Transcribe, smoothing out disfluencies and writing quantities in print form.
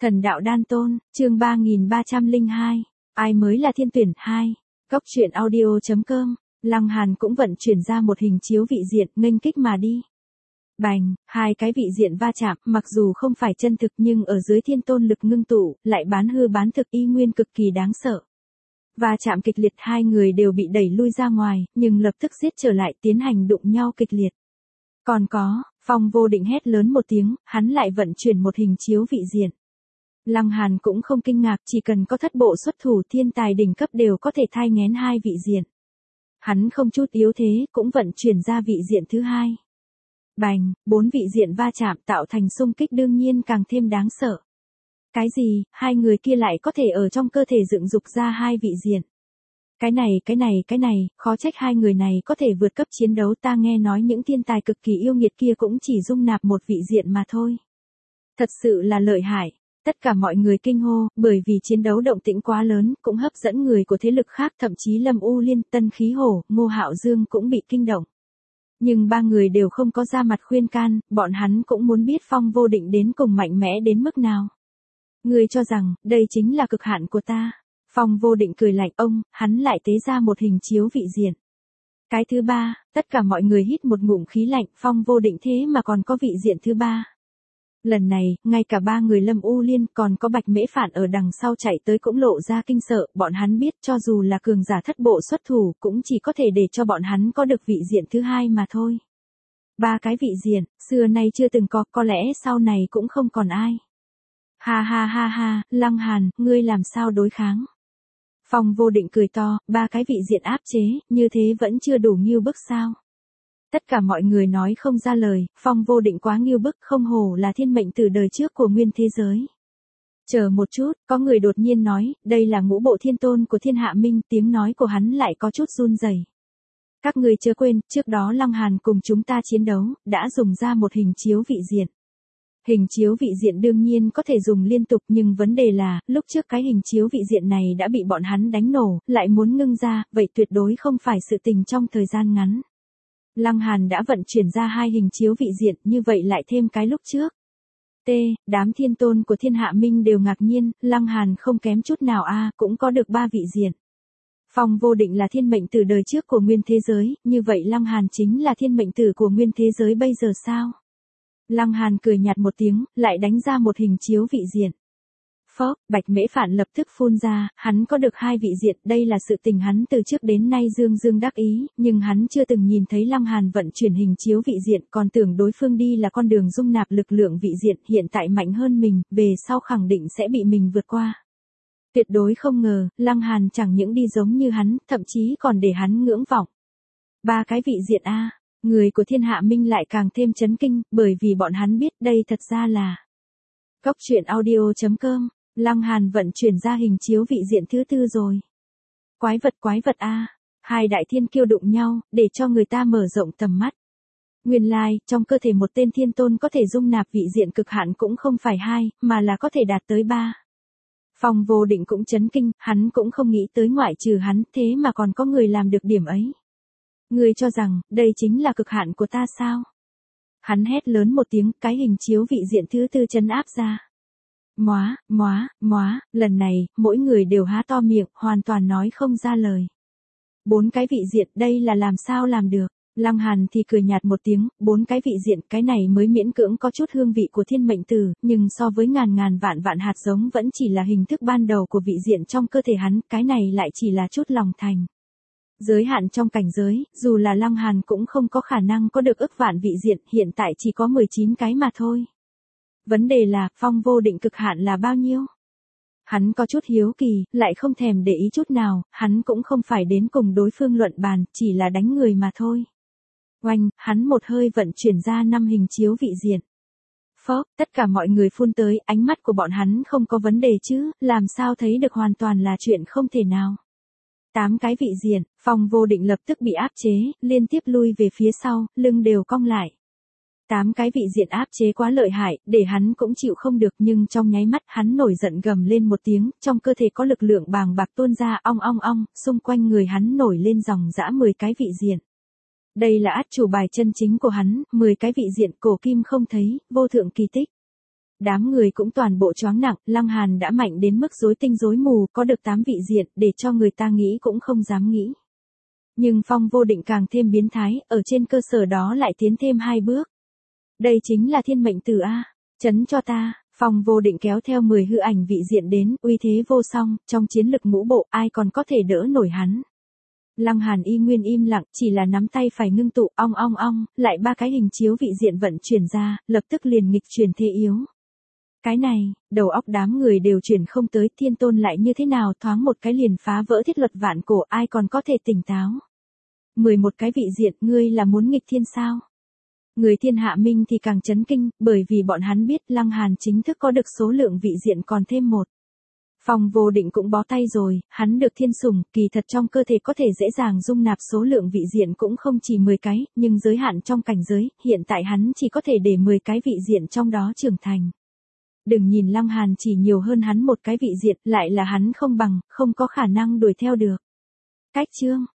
Thần đạo đan tôn, chương 3302. Ai mới là thiên tuyển 2. Góc truyện audio.com. Lăng Hàn cũng vận chuyển ra một hình chiếu vị diện nghênh kích mà đi. Bành, hai cái vị diện va chạm, mặc dù không phải chân thực nhưng ở dưới thiên tôn lực ngưng tụ, lại bán hư bán thực y nguyên cực kỳ đáng sợ. Va chạm kịch liệt, hai người đều bị đẩy lui ra ngoài, nhưng lập tức giết trở lại tiến hành đụng nhau kịch liệt. Còn có, Phong Vô Định hét lớn một tiếng, hắn lại vận chuyển một hình chiếu vị diện. Lăng Hàn cũng không kinh ngạc, chỉ cần có thất bộ xuất thủ thiên tài đỉnh cấp đều có thể thai nghén hai vị diện. Hắn không chút yếu thế, cũng vận chuyển ra vị diện thứ hai. Bành, 4 vị diện va chạm tạo thành xung kích đương nhiên càng thêm đáng sợ. Cái gì, hai người kia lại có thể ở trong cơ thể dựng dục ra hai vị diện. Cái này, khó trách hai người này có thể vượt cấp chiến đấu, ta nghe nói những thiên tài cực kỳ yêu nghiệt kia cũng chỉ dung nạp một vị diện mà thôi. Thật sự là lợi hại. Tất cả mọi người kinh hô, bởi vì chiến đấu động tĩnh quá lớn, cũng hấp dẫn người của thế lực khác, thậm chí Lâm U Liên, Tân Khí Hổ, Ngô Hạo Dương cũng bị kinh động. Nhưng ba người đều không có ra mặt khuyên can, bọn hắn cũng muốn biết Phong Vô Định đến cùng mạnh mẽ đến mức nào. Người cho rằng, đây chính là cực hạn của ta. Phong Vô Định cười lạnh, hắn lại tế ra một hình chiếu vị diện. Cái thứ ba, tất cả mọi người hít một ngụm khí lạnh, Phong Vô Định thế mà còn có vị diện thứ ba. Lần này, ngay cả ba người Lâm U Liên còn có Bạch Mễ Phản ở đằng sau chạy tới cũng lộ ra kinh sợ, bọn hắn biết cho dù là cường giả thất bộ xuất thủ cũng chỉ có thể để cho bọn hắn có được vị diện thứ hai mà thôi. Ba cái vị diện, xưa nay chưa từng có lẽ sau này cũng không còn ai. Ha, Lăng Hàn, ngươi làm sao đối kháng? Phong Vô Định cười to, ba cái vị diện áp chế, như thế vẫn chưa đủ nghiêu bức sao? Tất cả mọi người nói không ra lời, Phong Vô Định quá nghiêu bức, không hổ là thiên mệnh từ đời trước của nguyên thế giới. Chờ một chút, có người đột nhiên nói, đây là ngũ bộ thiên tôn của Thiên Hạ Minh, tiếng nói của hắn lại có chút run rẩy. Các người chớ quên, trước đó Lăng Hàn cùng chúng ta chiến đấu, đã dùng ra một hình chiếu vị diện. Hình chiếu vị diện đương nhiên có thể dùng liên tục, nhưng vấn đề là, lúc trước cái hình chiếu vị diện này đã bị bọn hắn đánh nổ, lại muốn ngưng ra, vậy tuyệt đối không phải sự tình trong thời gian ngắn. Lăng Hàn đã vận chuyển ra hai hình chiếu vị diện, như vậy lại thêm cái lúc trước. Đám thiên tôn của Thiên Hạ Minh đều ngạc nhiên, Lăng Hàn không kém chút nào cũng có được ba vị diện. Phong Vô Định là thiên mệnh tử đời trước của nguyên thế giới, như vậy Lăng Hàn chính là thiên mệnh tử của nguyên thế giới bây giờ sao? Lăng Hàn cười nhạt một tiếng, lại đánh ra một hình chiếu vị diện. Phốc, Bạch Mễ Phản lập tức phun ra, hắn có được hai vị diện, đây là sự tình hắn từ trước đến nay dương đắc ý, nhưng hắn chưa từng nhìn thấy Lăng Hàn vận chuyển hình chiếu vị diện, còn tưởng đối phương đi là con đường dung nạp lực lượng vị diện, hiện tại mạnh hơn mình, về sau khẳng định sẽ bị mình vượt qua. Tuyệt đối không ngờ, Lăng Hàn chẳng những đi giống như hắn, thậm chí còn để hắn ngưỡng vọng. Ba cái vị diện người của Thiên Hạ Minh lại càng thêm chấn kinh, bởi vì bọn hắn biết đây thật ra là Góc truyện audio.com. Lăng Hàn vận chuyển ra hình chiếu vị diện thứ tư rồi. Quái vật hai đại thiên kiêu đụng nhau, để cho người ta mở rộng tầm mắt. Nguyên lai, trong cơ thể một tên thiên tôn có thể dung nạp vị diện cực hạn cũng không phải hai, mà là có thể đạt tới ba. Phong Vô Định cũng chấn kinh, hắn cũng không nghĩ tới ngoại trừ hắn, thế mà còn có người làm được điểm ấy. Ngươi cho rằng, đây chính là cực hạn của ta sao? Hắn hét lớn một tiếng, cái hình chiếu vị diện thứ tư trấn áp ra. Lần này, mỗi người đều há to miệng, hoàn toàn nói không ra lời. 4 cái vị diện, đây là làm sao làm được? Lăng Hàn thì cười nhạt một tiếng, 4 cái vị diện, cái này mới miễn cưỡng có chút hương vị của thiên mệnh tử, nhưng so với ngàn vạn hạt giống vẫn chỉ là hình thức ban đầu của vị diện trong cơ thể hắn, cái này lại chỉ là chút lòng thành. Giới hạn trong cảnh giới, dù là Lăng Hàn cũng không có khả năng có được ức vạn vị diện, hiện tại chỉ có 19 cái mà thôi. Vấn đề là, Phong Vô Định cực hạn là bao nhiêu? Hắn có chút hiếu kỳ, lại không thèm để ý chút nào, hắn cũng không phải đến cùng đối phương luận bàn, chỉ là đánh người mà thôi. Oanh, hắn một hơi vận chuyển ra 5 hình chiếu vị diện. Phốc, tất cả mọi người phun tới, ánh mắt của bọn hắn không có vấn đề chứ, làm sao thấy được hoàn toàn là chuyện không thể nào. 8 cái vị diện, Phong Vô Định lập tức bị áp chế, liên tiếp lui về phía sau, lưng đều cong lại. 8 cái vị diện áp chế quá lợi hại, để hắn cũng chịu không được, nhưng trong nháy mắt hắn nổi giận gầm lên một tiếng, trong cơ thể có lực lượng bàng bạc tuôn ra ong, xung quanh người hắn nổi lên dòng dã 10 cái vị diện. Đây là át chủ bài chân chính của hắn, 10 cái vị diện cổ kim không thấy, vô thượng kỳ tích. Đám người cũng toàn bộ choáng nặng, Lăng Hàn đã mạnh đến mức rối tinh rối mù, có được 8 vị diện, để cho người ta nghĩ cũng không dám nghĩ. Nhưng Phong Vô Định càng thêm biến thái, ở trên cơ sở đó lại tiến thêm 2 bước. Đây chính là thiên mệnh tử A, chấn cho ta. Phong Vô Định kéo theo 10 hư ảnh vị diện đến, uy thế vô song, trong chiến lực ngũ bộ ai còn có thể đỡ nổi hắn. Lăng Hàn y nguyên im lặng, chỉ là nắm tay phải ngưng tụ, ong ong ong, lại 3 cái hình chiếu vị diện vận chuyển ra, lập tức liền nghịch chuyển thế yếu. Cái này, đầu óc đám người đều chuyển không tới, Thiên Tôn lại như thế nào, thoáng một cái liền phá vỡ thiết luật vạn cổ, ai còn có thể tỉnh táo. 11 cái vị diện, ngươi là muốn nghịch thiên sao? Người thiên hạ minh thì càng chấn kinh, bởi vì bọn hắn biết Lăng Hàn chính thức có được số lượng vị diện còn thêm 1. Phong Vô Định cũng bó tay rồi, hắn được thiên sủng, kỳ thật trong cơ thể có thể dễ dàng dung nạp số lượng vị diện cũng không chỉ 10 cái, nhưng giới hạn trong cảnh giới, hiện tại hắn chỉ có thể để 10 cái vị diện trong đó trưởng thành. Đừng nhìn Lăng Hàn chỉ nhiều hơn hắn một cái vị diện, lại là hắn không bằng, không có khả năng đuổi theo được. Cách chương